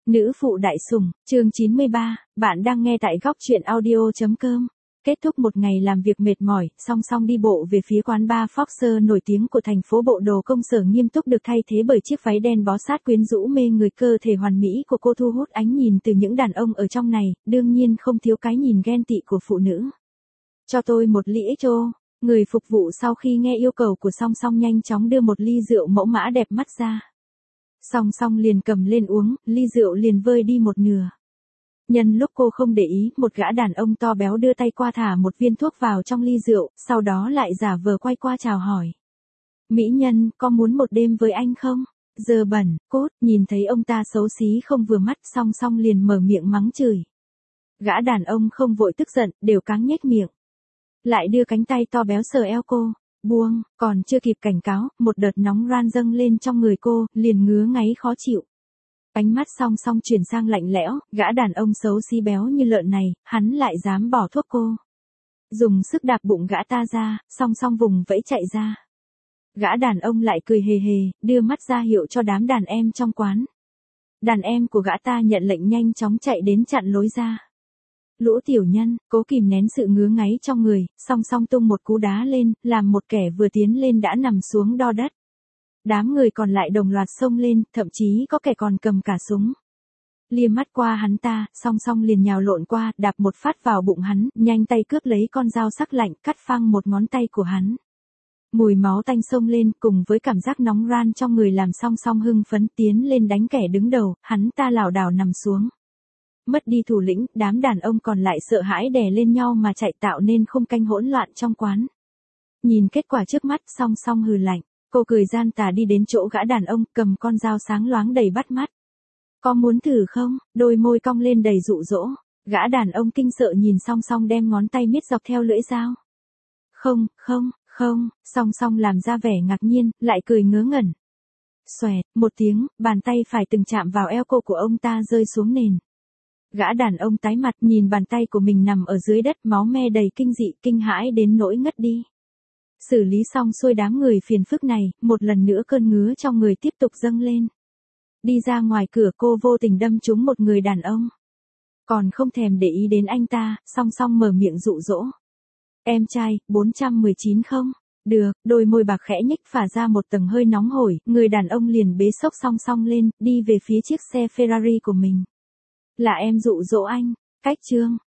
Nữ phụ đại sủng, chương 93, bạn đang nghe tại góc truyện audio.com. Kết thúc một ngày làm việc mệt mỏi, song song đi bộ về phía quán bar Foxer nổi tiếng của thành phố bộ đồ công sở nghiêm túc được thay thế bởi chiếc váy đen bó sát quyến rũ mê người, cơ thể hoàn mỹ của cô thu hút ánh nhìn từ những đàn ông ở trong này, đương nhiên không thiếu cái nhìn ghen tị của phụ nữ. Cho tôi một ly XO. Người phục vụ sau khi nghe yêu cầu của song song nhanh chóng đưa một ly rượu mẫu mã đẹp mắt ra. Song song liền cầm lên uống, ly rượu liền vơi đi một nửa. Nhân lúc cô không để ý, một gã đàn ông to béo đưa tay qua thả một viên thuốc vào trong ly rượu, sau đó lại giả vờ quay qua chào hỏi. Mỹ nhân, có muốn một đêm với anh không? Dơ bẩn, cốt, nhìn thấy ông ta xấu xí không vừa mắt, song song liền mở miệng mắng chửi. Gã đàn ông không vội tức giận, đều cáng nhếch miệng. Lại đưa cánh tay to béo sờ eo cô. Buông, còn chưa kịp cảnh cáo, một đợt nóng ran dâng lên trong người cô, liền ngứa ngáy khó chịu. Ánh mắt song song chuyển sang lạnh lẽo, gã đàn ông xấu xí béo như lợn này, hắn lại dám bỏ thuốc cô. Dùng sức đạp bụng gã ta ra, song song vùng vẫy chạy ra. Gã đàn ông lại cười hề hề, đưa mắt ra hiệu cho đám đàn em trong quán. Đàn em của gã ta nhận lệnh nhanh chóng chạy đến chặn lối ra. Lũ tiểu nhân, cố kìm nén sự ngứa ngáy trong người, song song tung một cú đá lên, làm một kẻ vừa tiến lên đã nằm xuống đo đất. Đám người còn lại đồng loạt xông lên, thậm chí có kẻ còn cầm cả súng. Liếc mắt qua hắn ta, song song liền nhào lộn qua, đạp một phát vào bụng hắn, nhanh tay cướp lấy con dao sắc lạnh, cắt phăng một ngón tay của hắn. Mùi máu tanh xông lên, cùng với cảm giác nóng ran trong người làm song song hưng phấn tiến lên đánh kẻ đứng đầu, hắn ta lảo đảo nằm xuống. Mất đi thủ lĩnh, đám đàn ông còn lại sợ hãi đè lên nhau mà chạy, tạo nên khung canh hỗn loạn trong quán. Nhìn kết quả trước mắt, song song hừ lạnh, cô cười gian tà đi đến chỗ gã đàn ông, cầm con dao sáng loáng đầy bắt mắt. Có muốn thử không? Đôi môi cong lên đầy dụ dỗ. Gã đàn ông kinh sợ nhìn song song đem ngón tay miết dọc theo lưỡi dao. Không, song song làm ra vẻ ngạc nhiên, lại cười ngớ ngẩn. Xoẹt, một tiếng, bàn tay phải từng chạm vào eo cô của ông ta rơi xuống nền. Gã đàn ông tái mặt nhìn bàn tay của mình nằm ở dưới đất, máu me đầy kinh dị, kinh hãi đến nỗi ngất đi. Xử lý xong xuôi đám người phiền phức này, một lần nữa cơn ngứa trong người tiếp tục dâng lên. Đi ra ngoài cửa, cô vô tình đâm trúng một người đàn ông. Còn không thèm để ý đến anh ta, song song mở miệng dụ dỗ. Em trai, 419 không? Được, đôi môi bạc khẽ nhếch phả ra một tầng hơi nóng hổi, người đàn ông liền bế xốc song song lên, đi về phía chiếc xe Ferrari của mình. Là em dụ dỗ anh. Cách chương.